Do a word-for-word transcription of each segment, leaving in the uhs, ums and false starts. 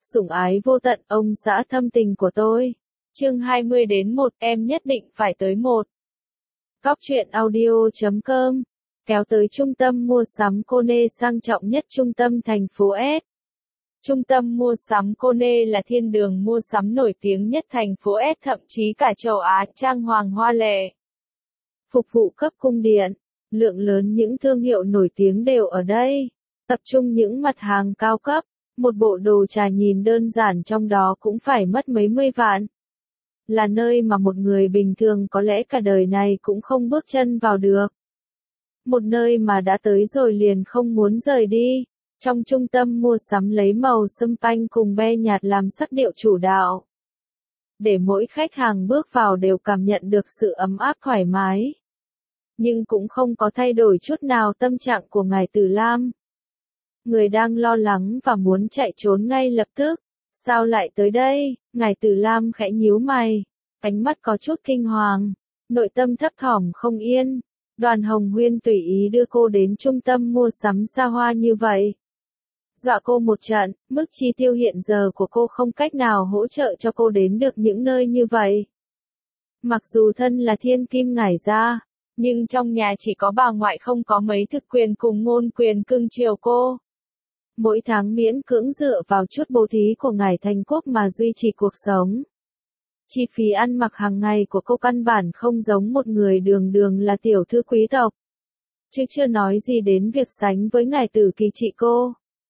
Sủng ái vô tận, ông xã thâm tình của tôi. Chương hai mươi đến một, em nhất định phải tới một. Góc truyện audio chấm com kéo tới trung tâm mua sắm Kone sang trọng nhất trung tâm thành phố S. Trung tâm mua sắm Kone là thiên đường mua sắm nổi tiếng nhất thành phố S, thậm chí cả châu Á, trang hoàng hoa lệ. Phục vụ cấp cung điện, lượng lớn những thương hiệu nổi tiếng đều ở đây, tập trung những mặt hàng cao cấp. Một bộ đồ trà nhìn đơn giản trong đó cũng phải mất mấy mươi vạn. Là nơi mà một người bình thường có lẽ cả đời này cũng không bước chân vào được. Một nơi mà đã tới rồi liền không muốn rời đi. Trong trung tâm mua sắm lấy màu sâm panh cùng be nhạt làm sắc điệu chủ đạo, để mỗi khách hàng bước vào đều cảm nhận được sự ấm áp thoải mái. Nhưng cũng không có thay đổi chút nào tâm trạng của ngài Tử Lam. Người đang lo lắng và muốn chạy trốn ngay lập tức. Sao lại tới đây? Ngài Tử Lam khẽ nhíu mày, ánh mắt có chút kinh hoàng, nội tâm thấp thỏm không yên. Đoàn Hồng Huyên tùy ý đưa cô đến trung tâm mua sắm xa hoa như vậy, dọa cô một trận. Mức chi tiêu hiện giờ của cô không cách nào hỗ trợ cho cô đến được những nơi như vậy. Mặc dù thân là thiên kim ngải gia, nhưng trong nhà chỉ có bà ngoại không có mấy thực quyền cùng ngôn quyền cưng chiều cô. Mỗi tháng miễn cưỡng dựa vào chút bố thí của ngài Thành Quốc mà duy trì cuộc sống. Chi phí ăn mặc hàng ngày của cô căn bản không giống một người đường đường là tiểu thư quý tộc. Chứ chưa nói gì đến việc sánh với ngài tử kỳ trị cô.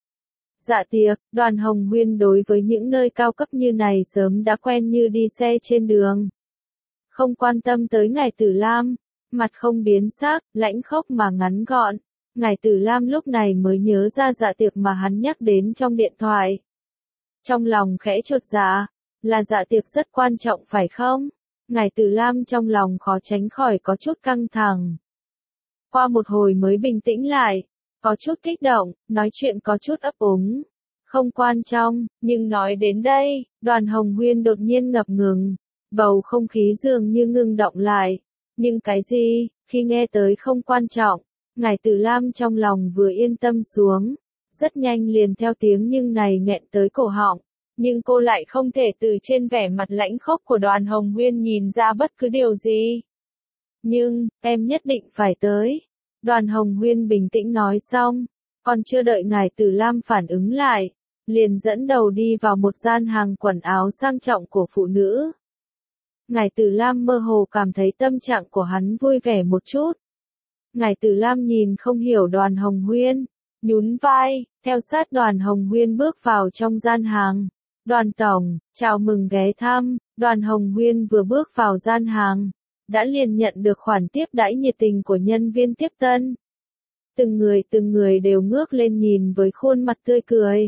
Dạ tiệc, Đoàn Hồng Huyên đối với những nơi cao cấp như này sớm đã quen như đi xe trên đường. Không quan tâm tới ngài Tử Lam, mặt không biến sắc, lãnh khốc mà ngắn gọn. Ngài Tử Lam lúc này mới nhớ ra dạ tiệc mà hắn nhắc đến trong điện thoại. Trong lòng khẽ chột dạ, là dạ tiệc rất quan trọng phải không? Ngài Tử Lam trong lòng khó tránh khỏi có chút căng thẳng. Qua một hồi mới bình tĩnh lại, có chút kích động, nói chuyện có chút ấp úng. Không quan trọng, nhưng nói đến đây, Đoàn Hồng Huyên đột nhiên ngập ngừng, bầu không khí dường như ngưng động lại. Nhưng cái gì? Khi nghe tới không quan trọng, ngài Tử Lam trong lòng vừa yên tâm xuống, rất nhanh liền theo tiếng nhưng này nghẹn tới cổ họng. Nhưng cô lại không thể từ trên vẻ mặt lãnh khốc của Đoàn Hồng Huyên nhìn ra bất cứ điều gì. Nhưng, em nhất định phải tới. Đoàn Hồng Huyên bình tĩnh nói xong, còn chưa đợi ngài Tử Lam phản ứng lại, liền dẫn đầu đi vào một gian hàng quần áo sang trọng của phụ nữ. Ngài Tử Lam mơ hồ cảm thấy tâm trạng của hắn vui vẻ một chút. Ngài Tử Lam nhìn không hiểu Đoàn Hồng Huyên, nhún vai, theo sát Đoàn Hồng Huyên bước vào trong gian hàng. Đoàn tổng, chào mừng ghé thăm. Đoàn Hồng Huyên vừa bước vào gian hàng, đã liền nhận được khoản tiếp đãi nhiệt tình của nhân viên tiếp tân. Từng người từng người đều ngước lên nhìn với khuôn mặt tươi cười.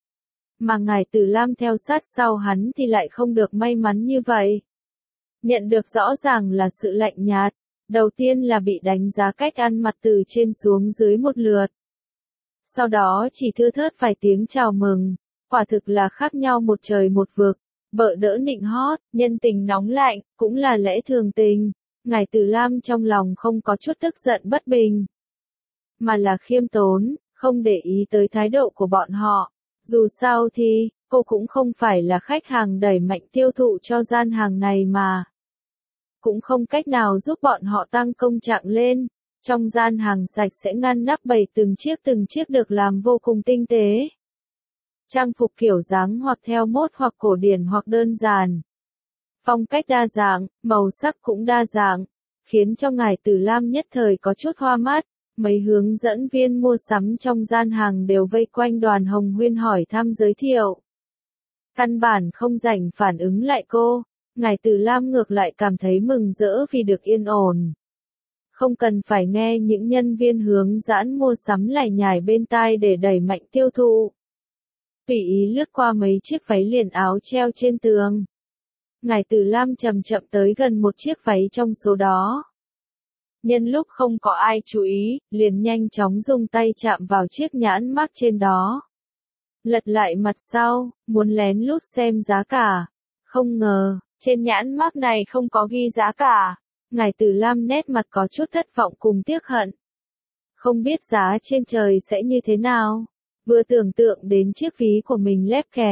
Mà ngài Tử Lam theo sát sau hắn thì lại không được may mắn như vậy. Nhận được rõ ràng là sự lạnh nhạt. Đầu tiên là bị đánh giá cách ăn mặc từ trên xuống dưới một lượt. Sau đó chỉ thưa thớt vài tiếng chào mừng. Quả thực là khác nhau một trời một vực. Bợ đỡ nịnh hót, nhân tình nóng lạnh, cũng là lẽ thường tình. Ngài Tử Lam trong lòng không có chút tức giận bất bình, mà là khiêm tốn, không để ý tới thái độ của bọn họ. Dù sao thì, cô cũng không phải là khách hàng đẩy mạnh tiêu thụ cho gian hàng này mà. Cũng không cách nào giúp bọn họ tăng công trạng lên. Trong gian hàng sạch sẽ ngăn nắp bày từng chiếc từng chiếc được làm vô cùng tinh tế. Trang phục kiểu dáng hoặc theo mốt hoặc cổ điển hoặc đơn giản. Phong cách đa dạng, màu sắc cũng đa dạng, khiến cho ngài Tử Lam nhất thời có chút hoa mắt. Mấy hướng dẫn viên mua sắm trong gian hàng đều vây quanh Đoàn Hồng Huyên hỏi thăm giới thiệu. Căn bản không rảnh phản ứng lại cô. Ngài Tử Lam ngược lại cảm thấy mừng rỡ vì được yên ổn. Không cần phải nghe những nhân viên hướng dẫn mua sắm lải nhải bên tai để đẩy mạnh tiêu thụ. Tùy ý lướt qua mấy chiếc váy liền áo treo trên tường. Ngài Tử Lam chậm chậm tới gần một chiếc váy trong số đó. Nhân lúc không có ai chú ý, liền nhanh chóng dùng tay chạm vào chiếc nhãn mác trên đó. Lật lại mặt sau, muốn lén lút xem giá cả. Không ngờ, trên nhãn mác này không có ghi giá cả. Ngài Tử Lam nét mặt có chút thất vọng cùng tiếc hận. Không biết giá trên trời sẽ như thế nào. Vừa tưởng tượng đến chiếc ví của mình lép kẹp,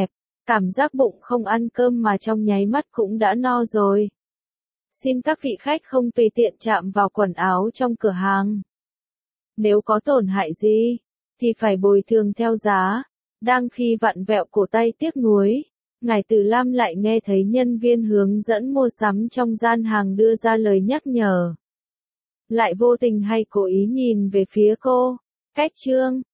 Cảm giác bụng không ăn cơm mà trong nháy mắt cũng đã no rồi. Xin các vị khách không tùy tiện chạm vào quần áo trong cửa hàng. Nếu có tổn hại gì, thì phải bồi thường theo giá. Đang khi vặn vẹo cổ tay tiếc nuối, Ngài Từ Lam lại nghe thấy nhân viên hướng dẫn mua sắm trong gian hàng đưa ra lời nhắc nhở. Lại vô tình hay cố ý nhìn về phía cô. Cách chương